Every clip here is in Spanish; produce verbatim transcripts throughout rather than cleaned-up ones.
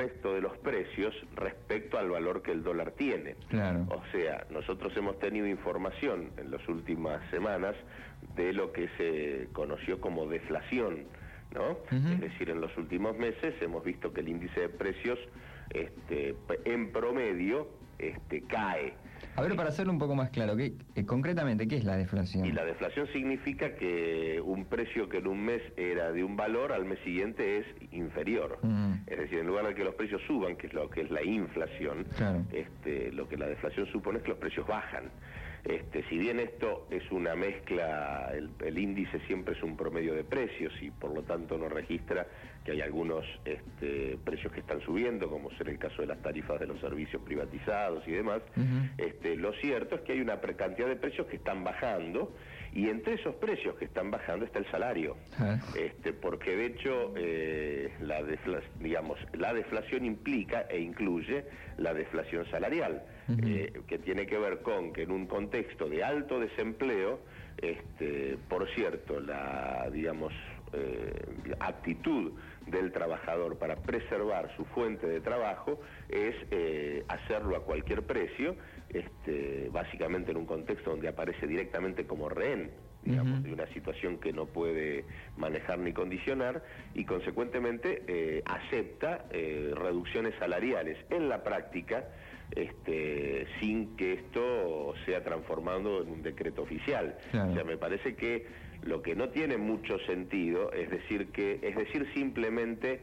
resto de los precios respecto al valor que el dólar tiene. Claro. O sea, nosotros hemos tenido información en las últimas semanas de lo que se conoció como deflación, ¿no? Uh-huh. Es decir, en los últimos meses hemos visto que el índice de precios este, en promedio este, cae. A ver, para hacerlo un poco más claro, ¿qué, eh, concretamente, ¿qué es la deflación? Y la deflación significa que un precio que en un mes era de un valor, al mes siguiente es inferior. Uh-huh. Es decir, en lugar de que los precios suban, que es lo que es la inflación, claro. este, lo que la deflación supone es que los precios bajan. Este, si bien esto es una mezcla, el, el índice siempre es un promedio de precios y por lo tanto no registra que hay algunos este, precios que están subiendo, como será el caso de las tarifas de los servicios privatizados y demás, uh-huh. este, lo cierto es que hay una cantidad de precios que están bajando y entre esos precios que están bajando está el salario, uh-huh. este, porque de hecho eh, la, defla, digamos, la deflación implica e incluye la deflación salarial, uh-huh. eh, que tiene que ver con que en un contexto de alto desempleo, este, por cierto, la, digamos, eh, actitud del trabajador para preservar su fuente de trabajo es eh, hacerlo a cualquier precio, este, básicamente en un contexto donde aparece directamente como rehén, digamos, uh-huh. de una situación que no puede manejar ni condicionar y consecuentemente eh, acepta eh, reducciones salariales en la práctica, este, sin que esto sea transformado en un decreto oficial. Claro. O sea, me parece que lo que no tiene mucho sentido es decir que, es decir simplemente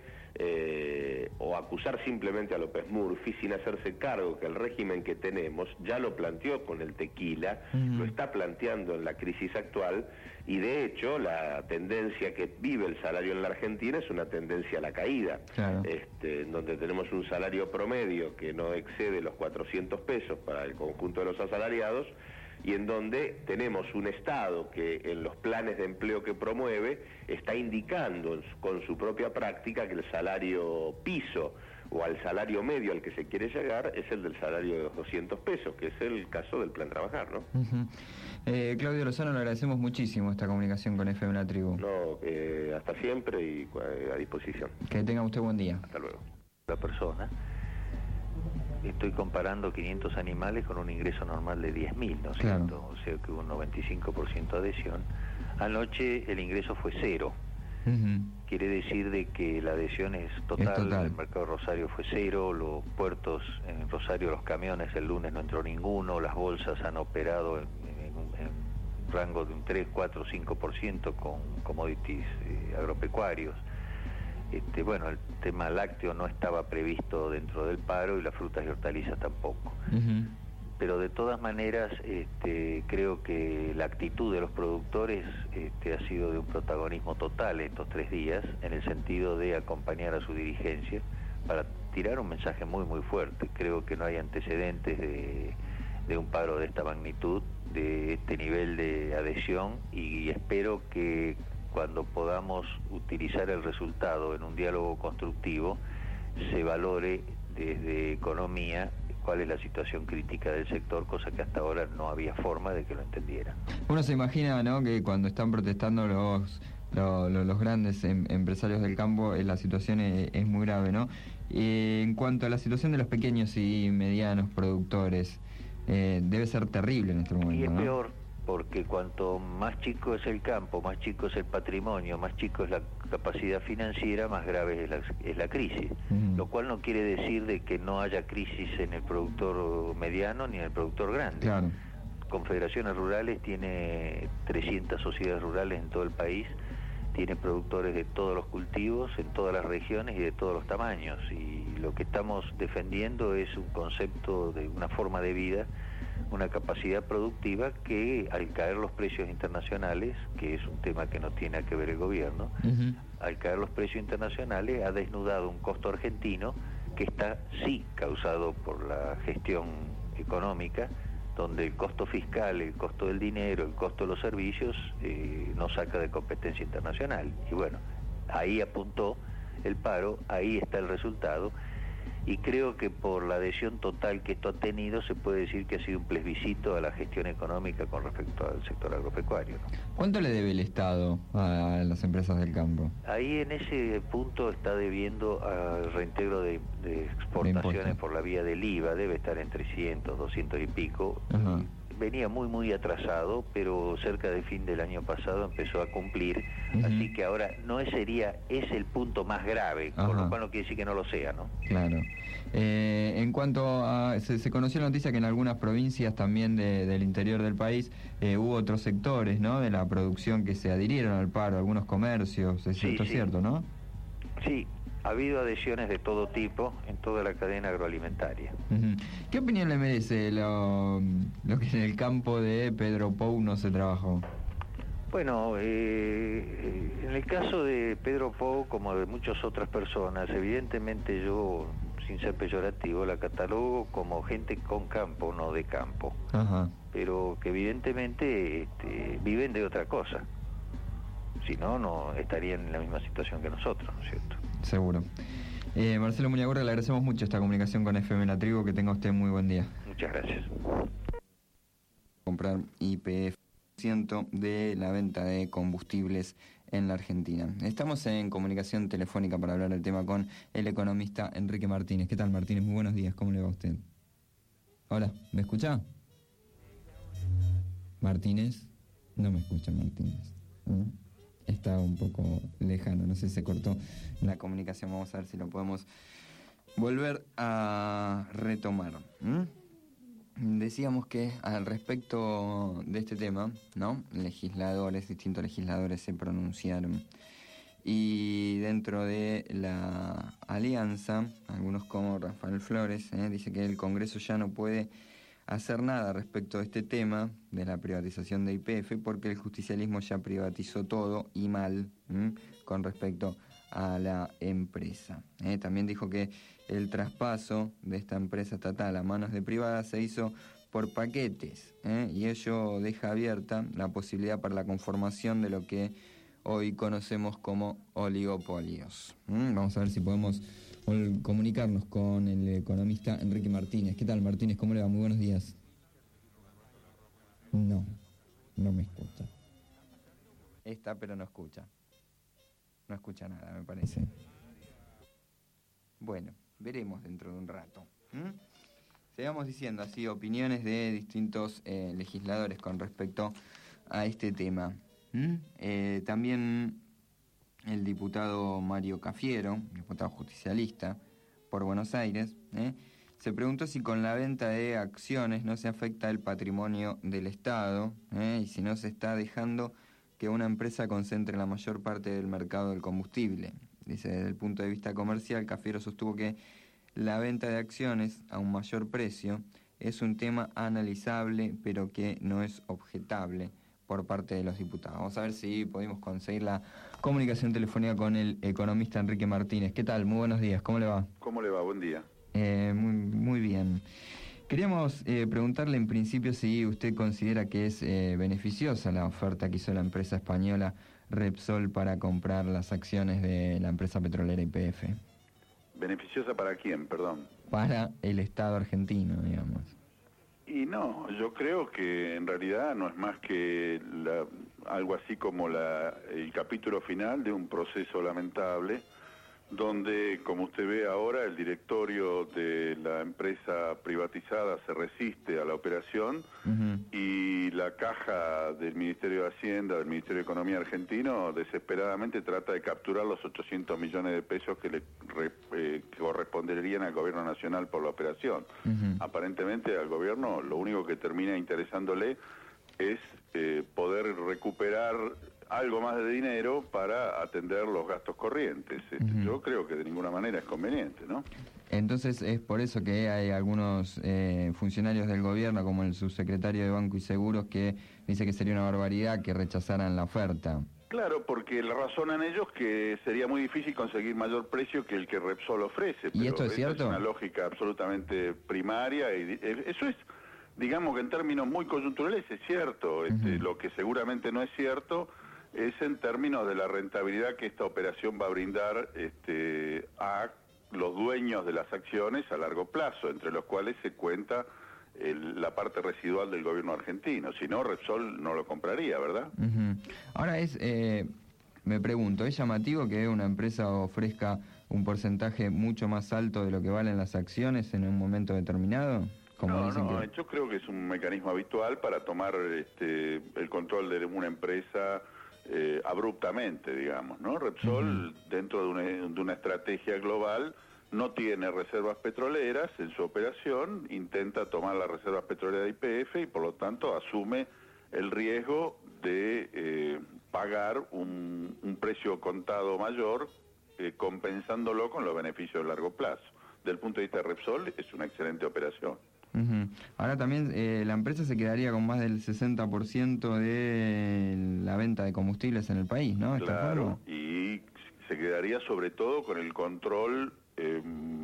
eh, o acusar simplemente a López Murphy sin hacerse cargo que el régimen que tenemos ya lo planteó con el tequila, uh-huh. lo está planteando en la crisis actual y de hecho la tendencia que vive el salario en la Argentina es una tendencia a la caída, claro. este, en donde tenemos un salario promedio que no excede los cuatrocientos pesos para el conjunto de los asalariados y en donde tenemos un Estado que en los planes de empleo que promueve está indicando con su propia práctica que el salario piso o al salario medio al que se quiere llegar es el del salario de los doscientos pesos, que es el caso del Plan Trabajar, ¿no? Uh-huh. eh, Claudio Lozano, le agradecemos muchísimo esta comunicación con F M La Tribu. No, eh, hasta siempre y eh, a disposición. Que tenga usted buen día. Hasta luego. La persona... Estoy comparando quinientos animales con un ingreso normal de diez mil, ¿no es claro. cierto? O sea que hubo un noventa y cinco por ciento de adhesión. Anoche el ingreso fue cero. Uh-huh. Quiere decir de que la adhesión es total, es total. El mercado de Rosario fue cero, los puertos en Rosario, los camiones, el lunes no entró ninguno, las bolsas han operado en, en, un, en un rango de un tres, cuatro, cinco por ciento con commodities eh, agropecuarios. Este, bueno, el tema lácteo no estaba previsto dentro del paro y las frutas y hortalizas tampoco. Uh-huh. Pero de todas maneras, este, creo que la actitud de los productores este, ha sido de un protagonismo total estos tres días, en el sentido de acompañar a su dirigencia para tirar un mensaje muy, muy fuerte. Creo que no hay antecedentes de, de un paro de esta magnitud, de este nivel de adhesión, y espero que cuando podamos utilizar el resultado en un diálogo constructivo, se valore desde economía cuál es la situación crítica del sector, cosa que hasta ahora no había forma de que lo entendieran. Uno se imagina, ¿no?, que cuando están protestando los los, los grandes em, empresarios del campo, eh, la situación es, es muy grave, ¿no? Eh, en cuanto a la situación de los pequeños y medianos productores, eh, debe ser terrible en este momento, y es ¿no? Peor, porque cuanto más chico es el campo, más chico es el patrimonio, más chico es la capacidad financiera, más grave es la, es la crisis. Mm. Lo cual no quiere decir de que no haya crisis en el productor mediano ni en el productor grande. Claro. Confederaciones Rurales tiene trescientas sociedades rurales en todo el país, tiene productores de todos los cultivos, en todas las regiones y de todos los tamaños. Y lo que estamos defendiendo es un concepto de una forma de vida, una capacidad productiva que al caer los precios internacionales, que es un tema que no tiene que ver el gobierno, uh-huh. al caer los precios internacionales ha desnudado un costo argentino que está sí causado por la gestión económica, donde el costo fiscal, el costo del dinero, el costo de los servicios eh, nos saca de competencia internacional. Y bueno, ahí apuntó el paro, ahí está el resultado. y creo que por la adhesión total que esto ha tenido se puede decir que ha sido un plebiscito a la gestión económica con respecto al sector agropecuario, ¿no? ¿Cuánto le debe el Estado a las empresas del campo? Ahí en ese punto está debiendo al reintegro de, de exportaciones por la vía del I V A, debe estar en trescientos, doscientos y pico. Ajá. Venía muy muy atrasado, pero cerca del fin del año pasado empezó a cumplir, uh-huh. Así que ahora no sería, es el punto más grave, Ajá. Con lo cual no quiere decir que no lo sea, ¿no? Claro. Eh, en cuanto a, se, se conoció la noticia que en algunas provincias también de, del interior del país eh, hubo otros sectores, ¿no?, de la producción que se adhirieron al paro, algunos comercios, ¿es sí, esto sí. cierto, no? Sí. Ha habido adhesiones de todo tipo en toda la cadena agroalimentaria. Uh-huh. ¿Qué opinión le merece lo, lo que en el campo de Pedro Pou no se trabajó? Bueno, eh, en el caso de Pedro Pou, como de muchas otras personas, evidentemente yo, sin ser peyorativo, la catalogo como gente con campo, no de campo. Uh-huh. Pero que evidentemente este, viven de otra cosa. Si no, no estarían en la misma situación que nosotros, ¿no es cierto? Seguro. Eh, Marcelo Muñagorri, le agradecemos mucho esta comunicación con F M La Tribu, que tenga usted muy buen día. Muchas gracias. Comprar Y P F ciento de la venta de combustibles en la Argentina. Estamos en comunicación telefónica para hablar del tema con el economista Enrique Martínez. ¿Qué tal, Martínez? Muy buenos días, ¿cómo le va a usted? Hola, ¿me escucha? ¿Martínez? No me escucha Martínez. ¿Mm? Está un poco lejano, no sé si se cortó la comunicación, vamos a ver si lo podemos volver a retomar. ¿Mm? Decíamos que al respecto de este tema, ¿no?, legisladores, distintos legisladores se pronunciaron, y dentro de la alianza, algunos como Rafael Flores, ¿eh? dice que el Congreso ya no puede hacer nada respecto a este tema de la privatización de Y P F porque el justicialismo ya privatizó todo y mal, ¿m? con respecto a la empresa. ¿eh? También dijo que el traspaso de esta empresa estatal a manos de privadas se hizo por paquetes, ¿eh? y ello deja abierta la posibilidad para la conformación de lo que hoy conocemos como oligopolios. ¿Mm? Vamos a ver si podemos comunicarnos con el economista Enrique Martínez. ¿Qué tal, Martínez? ¿Cómo le va? Muy buenos días. No, no me escucha. Está, pero no escucha. No escucha nada, me parece. Bueno, veremos dentro de un rato. ¿Mm? Sigamos diciendo así opiniones de distintos eh, legisladores con respecto a este tema. ¿Mm? Eh, también el diputado Mario Cafiero, diputado justicialista por Buenos Aires, ¿eh? se preguntó si con la venta de acciones no se afecta el patrimonio del Estado ¿eh? y si no se está dejando que una empresa concentre la mayor parte del mercado del combustible. Dice, desde el punto de vista comercial, Cafiero sostuvo que la venta de acciones a un mayor precio es un tema analizable, pero que no es objetable por parte de los diputados. Vamos a ver si podemos conseguir la comunicación telefónica con el economista Enrique Martínez. ¿Qué tal? Muy buenos días. ¿Cómo le va? ¿Cómo le va? Buen día. Eh, muy, muy bien. Queríamos eh, preguntarle en principio si usted considera que es eh, beneficiosa la oferta que hizo la empresa española Repsol para comprar las acciones de la empresa petrolera Y P F. ¿Beneficiosa para quién, perdón? Para el Estado argentino, digamos. Y no, yo creo que en realidad no es más que la, algo así como la, el capítulo final de un proceso lamentable, donde, como usted ve ahora, el directorio de la empresa privatizada se resiste a la operación uh-huh. y la caja del Ministerio de Hacienda, del Ministerio de Economía argentino, desesperadamente trata de capturar los ochocientos millones de pesos que le re, eh, que corresponderían al gobierno nacional por la operación. Uh-huh. Aparentemente al gobierno lo único que termina interesándole es eh, poder recuperar algo más de dinero para atender los gastos corrientes. Uh-huh. Yo creo que de ninguna manera es conveniente, ¿no? Entonces es por eso que hay algunos eh, funcionarios del gobierno, como el subsecretario de Banco y Seguros, que dice que sería una barbaridad que rechazaran la oferta. Claro, porque le razonan ellos que sería muy difícil conseguir mayor precio que el que Repsol ofrece. ¿Y esto es cierto? Es una lógica absolutamente primaria y eso es, digamos que en términos muy coyunturales es cierto. Este, uh-huh. Lo que seguramente no es cierto es en términos de la rentabilidad que esta operación va a brindar este, a los dueños de las acciones a largo plazo, entre los cuales se cuenta el, la parte residual del gobierno argentino. Si no, Repsol no lo compraría, ¿verdad? Uh-huh. Ahora es, eh, me pregunto, ¿es llamativo que una empresa ofrezca un porcentaje mucho más alto de lo que valen las acciones en un momento determinado? Como no, dicen no, que... yo creo que es un mecanismo habitual para tomar este, el control de una empresa eh, abruptamente, digamos, ¿no? Repsol, uh-huh. dentro de una, de una estrategia global, no tiene reservas petroleras en su operación, intenta tomar las reservas petroleras de Y P F y por lo tanto asume el riesgo de eh, pagar un, un precio contado mayor, eh, compensándolo con los beneficios a largo plazo. Del punto de vista de Repsol es una excelente operación. Uh-huh. Ahora también eh, la empresa se quedaría con más del sesenta por ciento de la venta de combustibles en el país, ¿no? Claro, y se quedaría sobre todo con el control eh,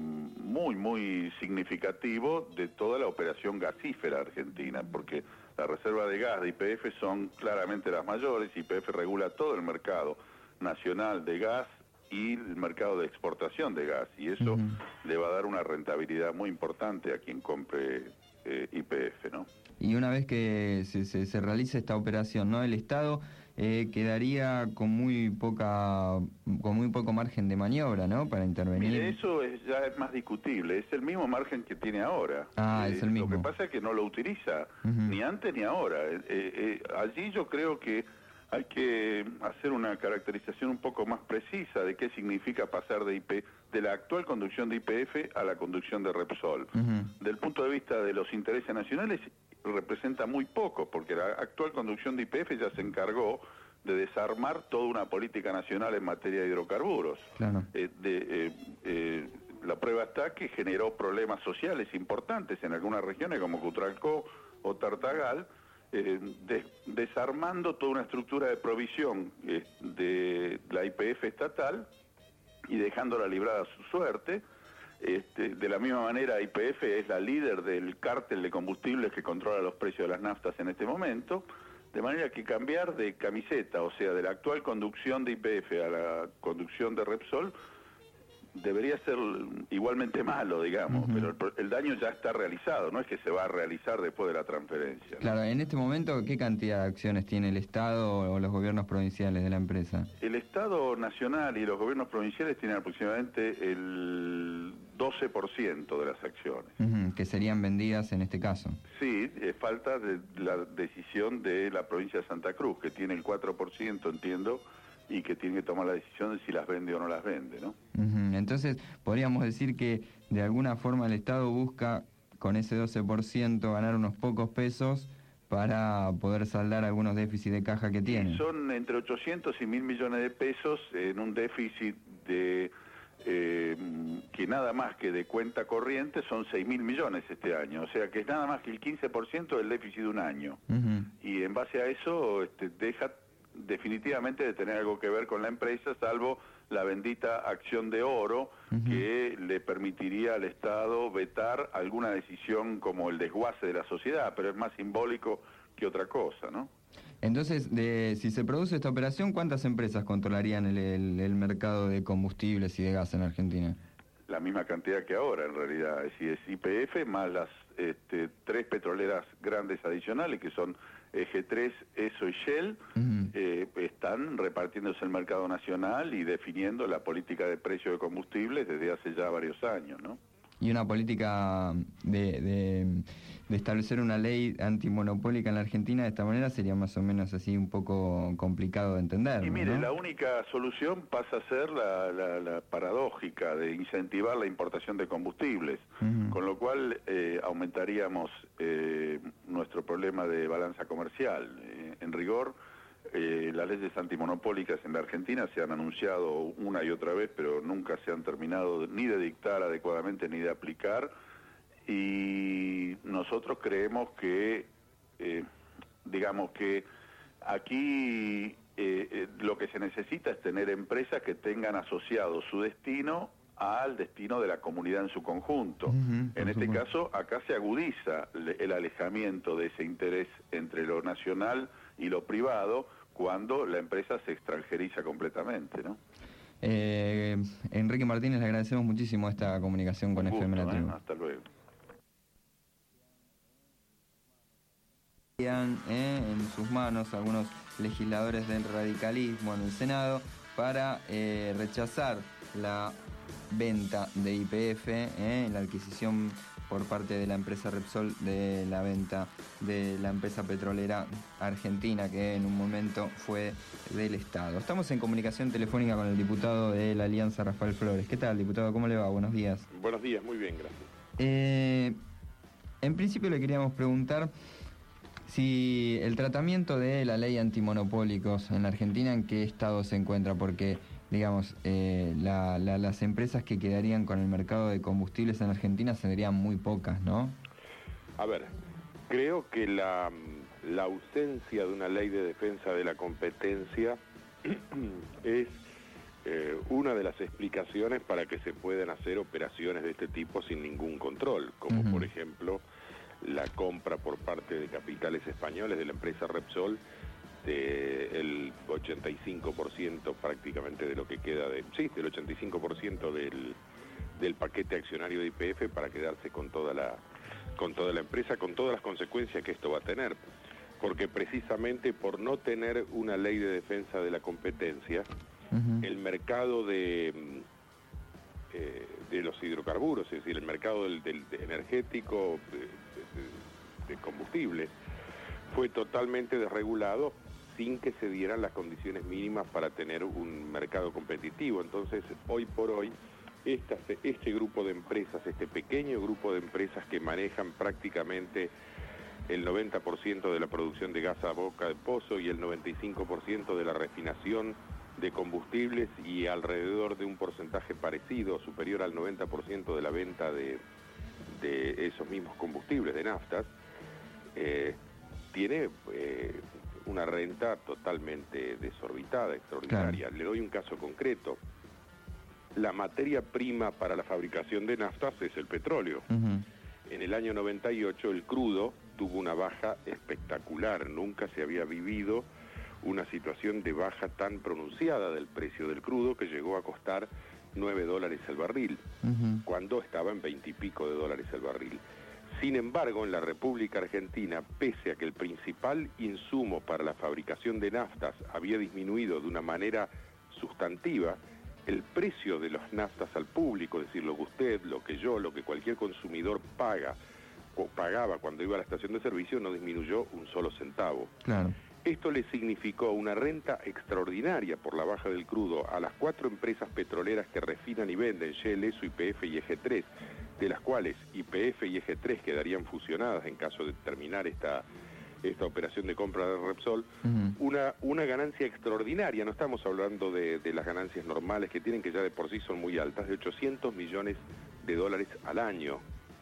muy, muy significativo de toda la operación gasífera argentina, porque las reservas de gas de Y P F son claramente las mayores. Y P F regula todo el mercado nacional de gas y el mercado de exportación de gas, y eso uh-huh. le va a dar una rentabilidad muy importante a quien compre eh, Y P F, ¿no? Y una vez que se, se, se realice esta operación, ¿no? El Estado eh, quedaría con muy poca, con muy poco margen de maniobra, ¿no? Para intervenir. Mire, eso es, ya es más discutible, es el mismo margen que tiene ahora. Ah, eh, es el mismo. Lo que pasa es que no lo utiliza, uh-huh. ni antes ni ahora. Eh, eh, allí yo creo que hay que hacer una caracterización un poco más precisa de qué significa pasar de I P, de la actual conducción de Y P F a la conducción de Repsol. Uh-huh. Del punto de vista de los intereses nacionales representa muy poco, porque la actual conducción de Y P F ya se encargó de desarmar toda una política nacional en materia de hidrocarburos. Claro. Eh, de, eh, eh, la prueba está que generó problemas sociales importantes en algunas regiones como Cutralcó o Tartagal, Eh, de, desarmando toda una estructura de provisión eh, de la Y P F estatal y dejándola librada a su suerte. Este, de la misma manera, Y P F es la líder del cártel de combustibles que controla los precios de las naftas en este momento, de manera que cambiar de camiseta, o sea, de la actual conducción de Y P F a la conducción de Repsol, debería ser igualmente malo, digamos, uh-huh. pero el, el daño ya está realizado, no es que se va a realizar después de la transferencia, ¿no? Claro, en este momento, ¿qué cantidad de acciones tiene el Estado o los gobiernos provinciales de la empresa? El Estado nacional y los gobiernos provinciales tienen aproximadamente el doce por ciento de las acciones. Uh-huh, que serían vendidas en este caso. Sí, eh, falta de la decisión de la provincia de Santa Cruz, que tiene el cuatro por ciento, entiendo, y que tiene que tomar la decisión de si las vende o no las vende, ¿no? Uh-huh. Entonces, podríamos decir que de alguna forma el Estado busca con ese doce por ciento ganar unos pocos pesos para poder saldar algunos déficits de caja que tiene. Y son entre ochocientos y mil millones de pesos en un déficit de eh, que nada más que de cuenta corriente son seis mil millones este año, o sea que es nada más que el quince por ciento del déficit de un año. Uh-huh. Y en base a eso este, deja definitivamente de tener algo que ver con la empresa, salvo la bendita acción de oro, uh-huh. que le permitiría al Estado vetar alguna decisión como el desguace de la sociedad, pero es más simbólico que otra cosa, ¿no? Entonces, de, si se produce esta operación, ¿cuántas empresas controlarían el, el, el mercado de combustibles y de gas en Argentina? La misma cantidad que ahora, en realidad. Es decir, es Y P F más las este, tres petroleras grandes adicionales, que son E G tres, Esso y Shell, uh-huh. eh, están repartiéndose el mercado nacional y definiendo la política de precio de combustibles desde hace ya varios años, ¿no? Y una política de, de, de establecer una ley antimonopólica en la Argentina de esta manera sería más o menos así un poco complicado de entender. Y mire, ¿no? La única solución pasa a ser la, la, la paradójica de incentivar la importación de combustibles, uh-huh. con lo cual eh, aumentaríamos eh, nuestro problema de balanza comercial. Eh, en rigor, Eh, las leyes antimonopólicas en la Argentina se han anunciado una y otra vez, pero nunca se han terminado ni de dictar adecuadamente ni de aplicar, y nosotros creemos que, eh, digamos que aquí eh, eh, lo que se necesita es tener empresas que tengan asociado su destino al destino de la comunidad en su conjunto. Uh-huh, en este supuesto. caso, acá se agudiza el alejamiento de ese interés entre lo nacional y lo privado cuando la empresa se extranjeriza completamente, ¿no? Eh, Enrique Martínez, le agradecemos muchísimo esta comunicación con Un F M gusto, La Tribu. ¿eh? Hasta luego. Eh, en sus manos algunos legisladores del radicalismo en el Senado para eh, rechazar la venta de Y P F, eh, la adquisición por parte de la empresa Repsol de la venta de la empresa petrolera argentina, que en un momento fue del Estado. Estamos en comunicación telefónica con el diputado de la Alianza, Rafael Flores. ¿Qué tal, diputado? ¿Cómo le va? Buenos días. Buenos días, muy bien, gracias. Eh, en principio le queríamos preguntar si el tratamiento de la ley antimonopólicos en la Argentina, ¿en qué estado se encuentra? Porque, digamos, eh, la, la, las empresas que quedarían con el mercado de combustibles en Argentina serían muy pocas, ¿no? A ver, creo que la, la ausencia de una ley de defensa de la competencia es eh, una de las explicaciones para que se puedan hacer operaciones de este tipo sin ningún control, como uh-huh. por ejemplo la compra por parte de capitales españoles de la empresa Repsol del ochenta y cinco por ciento prácticamente de lo que queda de, sí, del ochenta y cinco por ciento del, del paquete accionario de Y P F para quedarse con toda la con toda la empresa, con todas las consecuencias que esto va a tener, porque precisamente por no tener una ley de defensa de la competencia, uh-huh. el mercado de eh, de los hidrocarburos, es decir, el mercado del, del de energético de, de, de combustible fue totalmente desregulado sin que se dieran las condiciones mínimas para tener un mercado competitivo. Entonces, hoy por hoy, esta, este grupo de empresas, este pequeño grupo de empresas que manejan prácticamente el noventa por ciento de la producción de gas a boca de pozo y el noventa y cinco por ciento de la refinación de combustibles y alrededor de un porcentaje parecido, superior al noventa por ciento de la venta de, de esos mismos combustibles, de naftas, eh, tiene eh, una renta totalmente desorbitada, extraordinaria. Claro. Le doy un caso concreto. La materia prima para la fabricación de naftas es el petróleo. Uh-huh. En el año noventa y ocho el crudo tuvo una baja espectacular. Nunca se había vivido una situación de baja tan pronunciada del precio del crudo, que llegó a costar nueve dólares el barril, uh-huh. cuando estaba en veinte y pico de dólares el barril. Sin embargo, en la República Argentina, pese a que el principal insumo para la fabricación de naftas había disminuido de una manera sustantiva, el precio de las naftas al público, es decir, lo que usted, lo que yo, lo que cualquier consumidor paga o pagaba cuando iba a la estación de servicio, no disminuyó un solo centavo. Claro. Esto le significó una renta extraordinaria por la baja del crudo a las cuatro empresas petroleras que refinan y venden, Shell, Esso, Y P F y E G tres, de las cuales Y P F y E G tres quedarían fusionadas en caso de terminar esta, esta operación de compra de Repsol, uh-huh. una, una ganancia extraordinaria. No estamos hablando de, de las ganancias normales que tienen, que ya de por sí son muy altas, de ochocientos millones de dólares al año.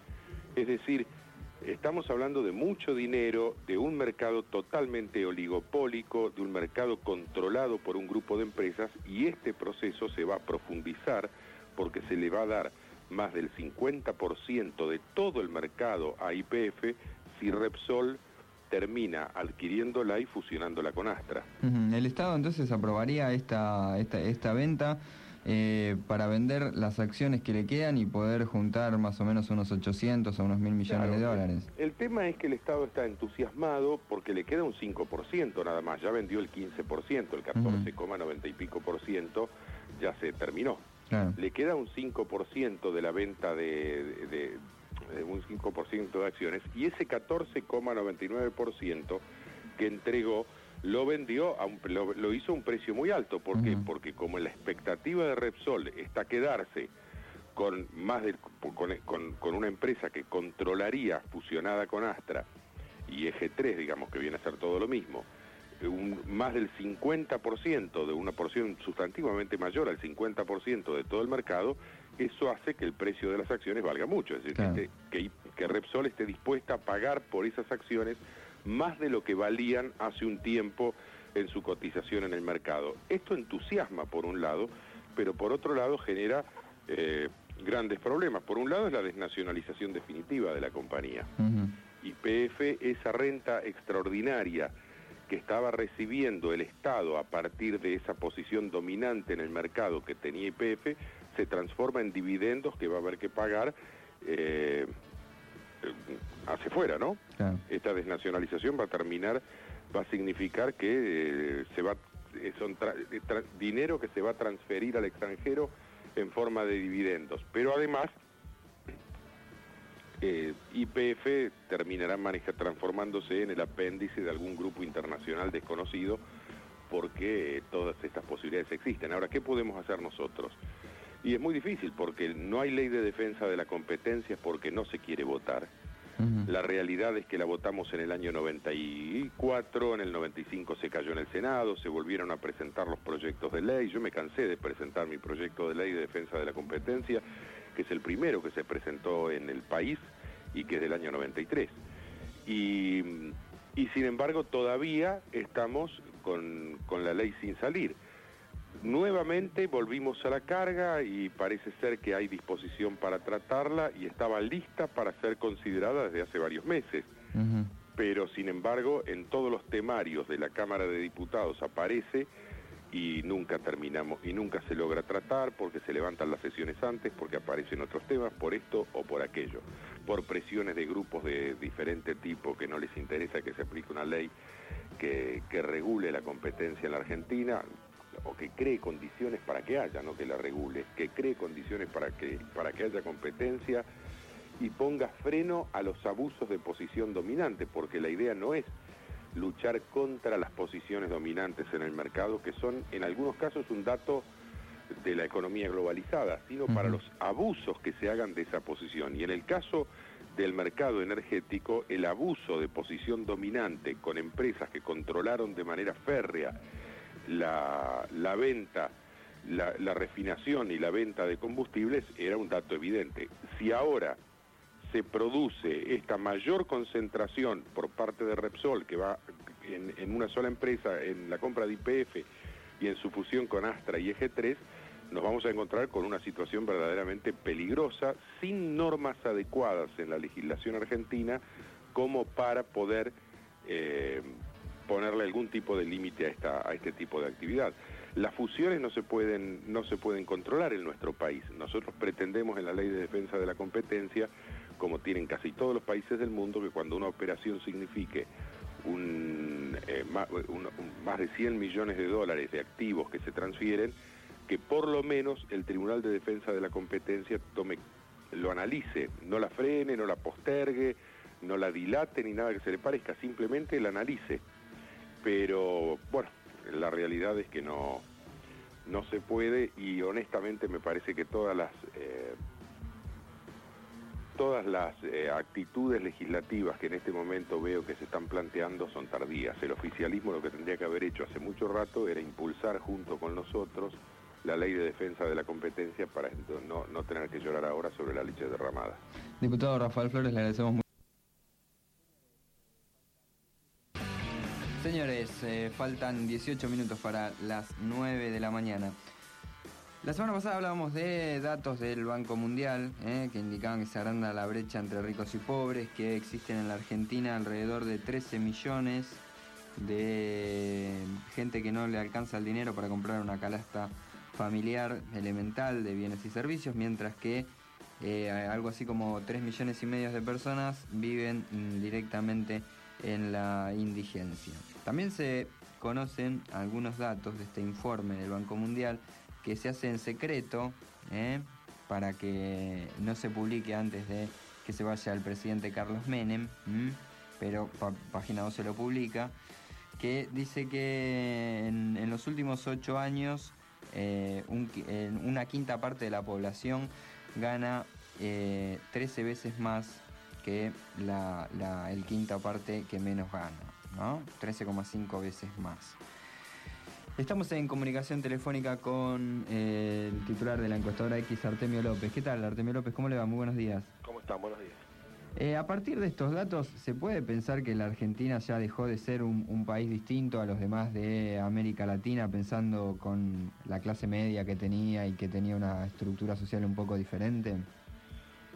Es decir, estamos hablando de mucho dinero, de un mercado totalmente oligopólico, de un mercado controlado por un grupo de empresas, y este proceso se va a profundizar porque se le va a dar más del cincuenta por ciento de todo el mercado a Y P F si Repsol termina adquiriéndola y fusionándola con Astra. Uh-huh. El Estado entonces aprobaría esta, esta, esta venta Eh, para vender las acciones que le quedan y poder juntar más o menos unos ochocientos a unos mil millones claro, de dólares. El, el tema es que el Estado está entusiasmado porque le queda un cinco por ciento nada más, ya vendió el quince por ciento, el catorce coma noventa y pico por ciento ya se terminó. Claro. Le queda un cinco por ciento de la venta de, de, de, de un cinco por ciento de acciones, y ese catorce coma noventa y nueve por ciento que entregó lo vendió, a un, lo, lo hizo a un precio muy alto. ¿Por qué? Uh-huh. Porque como la expectativa de Repsol está quedarse con más de, con, con, con una empresa que controlaría, fusionada con Astra, y E G tres, digamos, que viene a ser todo lo mismo, un, más del cincuenta por ciento, de una porción sustantivamente mayor al cincuenta por ciento de todo el mercado, eso hace que el precio de las acciones valga mucho. Es decir, claro. que, que, que Repsol esté dispuesta a pagar por esas acciones más de lo que valían hace un tiempo en su cotización en el mercado. Esto entusiasma por un lado, pero por otro lado genera eh, grandes problemas. Por un lado es la desnacionalización definitiva de la compañía. Uh-huh. Y Y P F, esa renta extraordinaria que estaba recibiendo el Estado a partir de esa posición dominante en el mercado que tenía Y P F, se transforma en dividendos que va a haber que pagar eh, hacia fuera, ¿no? Claro. Esta desnacionalización va a terminar, va a significar que eh, se va, eh, son tra tra dinero que se va a transferir al extranjero en forma de dividendos, pero además eh, Y P F terminará maneja, transformándose en el apéndice de algún grupo internacional desconocido, porque eh, todas estas posibilidades existen. Ahora, ¿qué podemos hacer nosotros? Y es muy difícil, porque no hay ley de defensa de la competencia, porque no se quiere votar. Uh-huh. La realidad es que la votamos en el año noventa y cuatro, en el noventa y cinco se cayó en el Senado, se volvieron a presentar los proyectos de ley. Yo me cansé de presentar mi proyecto de ley de defensa de la competencia, que es el primero que se presentó en el país y que es del año noventa y tres. Y, y sin embargo todavía estamos con, con la ley sin salir. Nuevamente volvimos a la carga y parece ser que hay disposición para tratarla y estaba lista para ser considerada desde hace varios meses. Uh-huh. Pero sin embargo en todos los temarios de la Cámara de Diputados aparece y nunca terminamos y nunca se logra tratar, porque se levantan las sesiones antes, porque aparecen otros temas, por esto o por aquello, por presiones de grupos de diferente tipo que no les interesa que se aplique una ley que, que regule la competencia en la Argentina, o que cree condiciones para que haya, no que la regule, que cree condiciones para que, para que haya competencia y ponga freno a los abusos de posición dominante, porque la idea no es luchar contra las posiciones dominantes en el mercado, que son en algunos casos un dato de la economía globalizada, sino uh-huh. para los abusos que se hagan de esa posición. Y en el caso del mercado energético, el abuso de posición dominante con empresas que controlaron de manera férrea la, la venta, la, la refinación y la venta de combustibles era un dato evidente. Si ahora se produce esta mayor concentración por parte de Repsol, que va en, en una sola empresa, en la compra de Y P F y en su fusión con Astra y Eje tres, nos vamos a encontrar con una situación verdaderamente peligrosa, sin normas adecuadas en la legislación argentina como para poder eh, ponerle algún tipo de límite a, esta, a este tipo de actividad. Las fusiones no se pueden, no se pueden controlar en nuestro país. Nosotros pretendemos en la Ley de Defensa de la Competencia, como tienen casi todos los países del mundo, que cuando una operación signifique un, eh, más, un, un, más de cien millones de dólares de activos que se transfieren, que por lo menos el Tribunal de Defensa de la Competencia tome, lo analice, no la frene, no la postergue, no la dilate ni nada que se le parezca, simplemente la analice. Pero bueno, la realidad es que no, no se puede, y honestamente me parece que todas las eh, todas las eh, actitudes legislativas que en este momento veo que se están planteando son tardías. El oficialismo lo que tendría que haber hecho hace mucho rato era impulsar junto con nosotros la Ley de Defensa de la Competencia para no, no tener que llorar ahora sobre la leche derramada. Diputado Rafael Flores, le agradecemos mucho. Señores, eh, faltan dieciocho minutos para las nueve de la mañana. La semana pasada hablábamos de datos del Banco Mundial, eh, que indicaban que se agranda la brecha entre ricos y pobres, que existen en la Argentina alrededor de trece millones de gente que no le alcanza el dinero para comprar una canasta familiar elemental de bienes y servicios, mientras que eh, algo así como tres millones y medio de personas viven directamente en la indigencia. También se conocen algunos datos de este informe del Banco Mundial que se hace en secreto, ¿eh? para que no se publique antes de que se vaya el presidente Carlos Menem, ¿m? pero pa Página dos se lo publica, que dice que en, en los últimos ocho años eh, un, en una quinta parte de la población gana eh, trece veces más que la, la el quinta parte que menos gana, ¿no? trece coma cinco veces más. Estamos en comunicación telefónica con eh, el titular de la encuestadora X, Artemio López. ¿Qué tal, Artemio López? ¿Cómo le va? Muy buenos días. ¿Cómo están? Buenos días. Eh, a partir de estos datos, ¿se puede pensar que la Argentina ya dejó de ser un, un país distinto a los demás de América Latina, pensando con la clase media que tenía y que tenía una estructura social un poco diferente?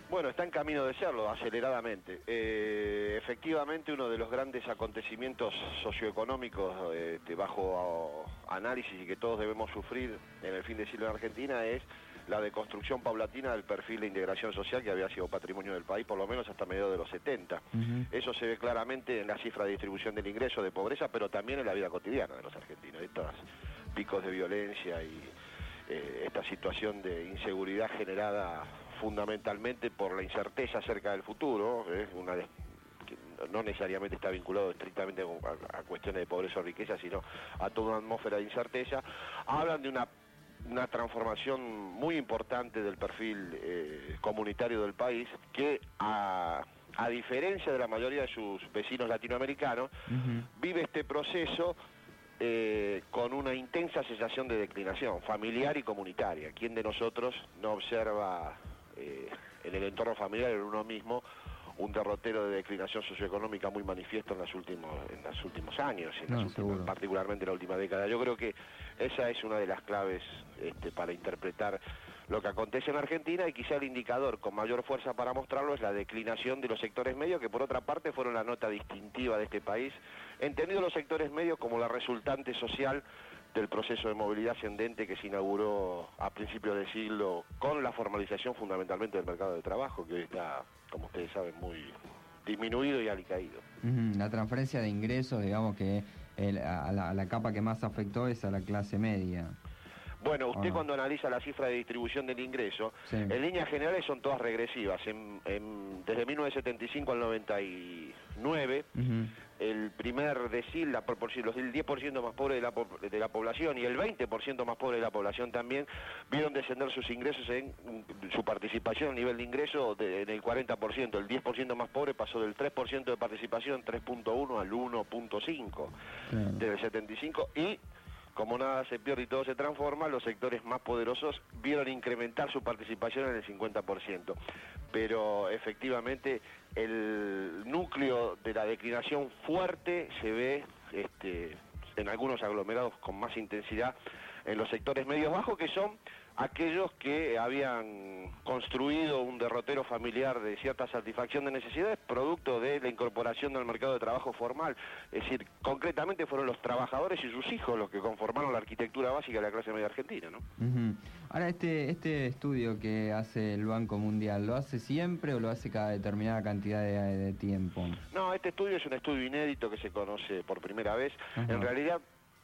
Bueno, está en camino de serlo, aceleradamente. Eh, efectivamente, uno de los grandes acontecimientos socioeconómicos eh, de bajo análisis y que todos debemos sufrir en el fin de siglo en Argentina es la deconstrucción paulatina del perfil de integración social que había sido patrimonio del país, por lo menos hasta mediados de los setenta. Uh-huh. Eso se ve claramente en la cifra de distribución del ingreso de pobreza, pero también en la vida cotidiana de los argentinos. Estos picos de violencia y eh, esta situación de inseguridad generada fundamentalmente por la incerteza acerca del futuro, es una de, que no necesariamente está vinculado estrictamente a, a cuestiones de pobreza o riqueza, sino a toda una atmósfera de incerteza, hablan de una, una transformación muy importante del perfil eh, comunitario del país, que a, a diferencia de la mayoría de sus vecinos latinoamericanos, uh-huh. vive este proceso Eh, con una intensa sensación de declinación familiar y comunitaria. ¿Quién de nosotros no observa eh, en el entorno familiar, en uno mismo, un derrotero de declinación socioeconómica muy manifiesto en los últimos, en los últimos años, en no, las últimas, particularmente en la última década? Yo creo que esa es una de las claves este, para interpretar lo que acontece en Argentina, y quizá el indicador con mayor fuerza para mostrarlo es la declinación de los sectores medios, que por otra parte fueron la nota distintiva de este país, entendido los sectores medios como la resultante social del proceso de movilidad ascendente que se inauguró a principios del siglo con la formalización fundamentalmente del mercado de trabajo, que hoy está, como ustedes saben, muy disminuido y alicaído. Uh-huh. La transferencia de ingresos, digamos que el, a, la, a la capa que más afectó es a la clase media. Bueno, usted oh. cuando analiza la cifra de distribución del ingreso, sí. en líneas generales son todas regresivas. En, en, desde mil novecientos setenta y cinco al noventa y nueve, uh-huh. el primer decil, la proporción, los el diez por ciento más pobre de la, de la población y el veinte por ciento más pobre de la población también, vieron descender sus ingresos en su participación a nivel de ingreso de, en el cuarenta por ciento. El diez por ciento más pobre pasó del tres por ciento de participación, tres punto uno, al uno punto cinco claro. desde el setenta y cinco, y como nada se pierde y todo se transforma, los sectores más poderosos vieron incrementar su participación en el cincuenta por ciento. Pero efectivamente el núcleo de la declinación fuerte se ve este, en algunos aglomerados con más intensidad en los sectores medios bajos, que son aquellos que habían construido un derrotero familiar de cierta satisfacción de necesidades producto de la incorporación al mercado de trabajo formal. Es decir, concretamente fueron los trabajadores y sus hijos los que conformaron la arquitectura básica de la clase media argentina, ¿no? Uh-huh. Ahora, este, este estudio que hace el Banco Mundial, ¿lo hace siempre o lo hace cada determinada cantidad de, de tiempo? No, este estudio es un estudio inédito que se conoce por primera vez. Uh-huh. En realidad,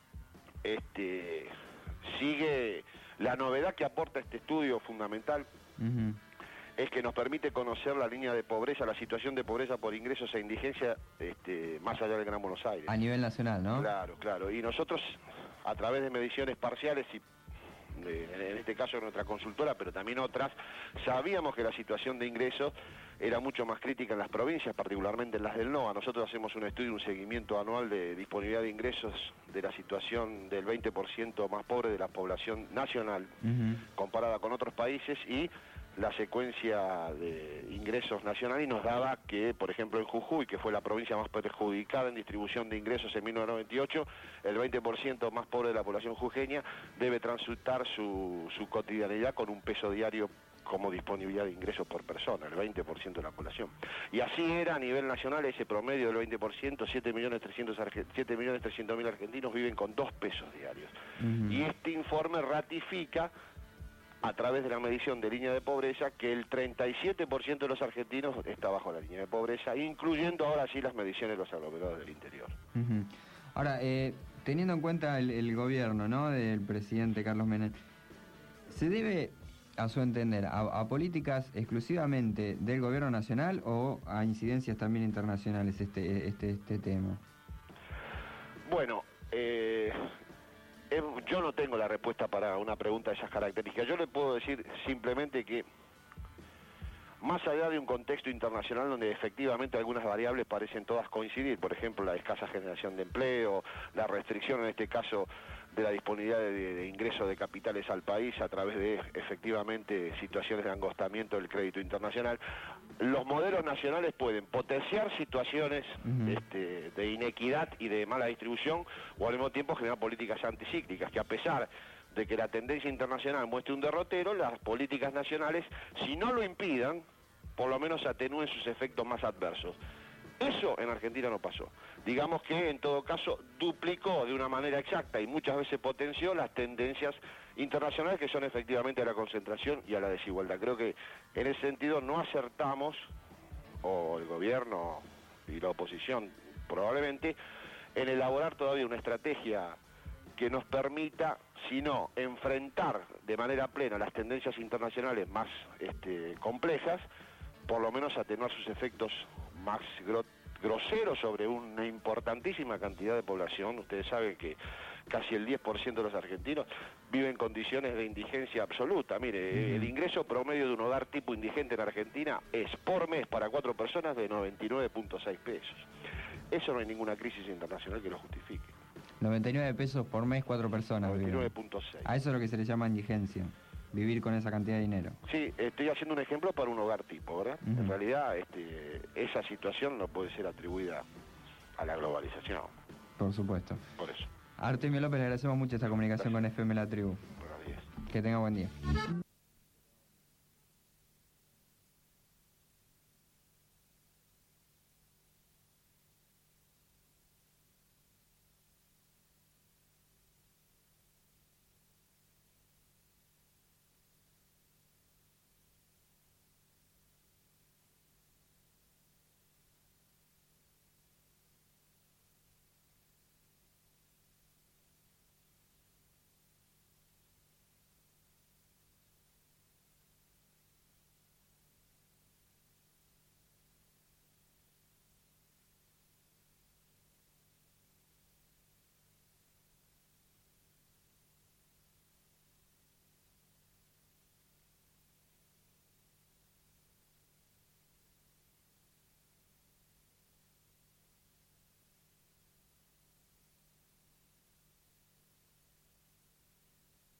este, sigue... La novedad que aporta este estudio fundamental uh-huh. es que nos permite conocer la línea de pobreza, la situación de pobreza por ingresos e indigencia este, más allá del Gran Buenos Aires. A nivel nacional, ¿no? Claro, claro. Y nosotros, a través de mediciones parciales y en este caso nuestra consultora, pero también otras, sabíamos que la situación de ingresos era mucho más crítica en las provincias, particularmente en las del NOA. Nosotros hacemos un estudio, un seguimiento anual de disponibilidad de ingresos de la situación del veinte por ciento más pobre de la población nacional, uh-huh. comparada con otros países, y la secuencia de ingresos nacional, y nos daba que, por ejemplo, en Jujuy, que fue la provincia más perjudicada en distribución de ingresos en mil novecientos noventa y ocho, el veinte por ciento más pobre de la población jujeña debe transitar su, su cotidianidad con un peso diario como disponibilidad de ingresos por persona, el veinte por ciento de la población. Y así era a nivel nacional ese promedio del veinte por ciento, siete millones trescientos mil argentinos viven con dos pesos diarios. Uh-huh. Y este informe ratifica, a través de la medición de línea de pobreza, que el treinta y siete por ciento de los argentinos está bajo la línea de pobreza, incluyendo ahora sí las mediciones de los aglomerados del interior. Uh-huh. Ahora, eh, teniendo en cuenta el, el gobierno, ¿no?, del presidente Carlos Menem, ¿se debe, a su entender, a, a políticas exclusivamente del gobierno nacional o a incidencias también internacionales este, este, este tema? Bueno, eh... yo no tengo la respuesta para una pregunta de esas características. Yo le puedo decir simplemente que, más allá de un contexto internacional donde efectivamente algunas variables parecen todas coincidir, por ejemplo, la escasa generación de empleo, la restricción en este caso de la disponibilidad de, de ingreso de capitales al país a través de efectivamente situaciones de angostamiento del crédito internacional, los modelos nacionales pueden potenciar situaciones uh-huh. este, de inequidad y de mala distribución, o al mismo tiempo generar políticas anticíclicas, que a pesar de que la tendencia internacional muestre un derrotero, las políticas nacionales, si no lo impidan, por lo menos atenúen sus efectos más adversos. Eso en Argentina no pasó. Digamos que en todo caso duplicó de una manera exacta y muchas veces potenció las tendencias internacionales que son efectivamente a la concentración y a la desigualdad. Creo que en ese sentido no acertamos, o el gobierno y la oposición probablemente, en elaborar todavía una estrategia que nos permita, si no, enfrentar de manera plena las tendencias internacionales más este, complejas, por lo menos atenuar sus efectos más gro groseros sobre una importantísima cantidad de población. Ustedes saben que casi el diez por ciento de los argentinos viven en condiciones de indigencia absoluta. Mire, el ingreso promedio de un hogar tipo indigente en Argentina es por mes para cuatro personas de noventa y nueve punto seis pesos. Eso no hay ninguna crisis internacional que lo justifique. noventa y nueve pesos por mes, cuatro personas. noventa y nueve punto seis. A eso es lo que se le llama indigencia. Vivir con esa cantidad de dinero. Sí, estoy haciendo un ejemplo para un hogar tipo, ¿verdad? Uh-huh. En realidad, este, esa situación no puede ser atribuida a la globalización. Por supuesto. Por eso. Artemio López, le agradecemos mucho esta comunicación Gracias. Con F M La Tribu. Buenos días. Que tenga buen día.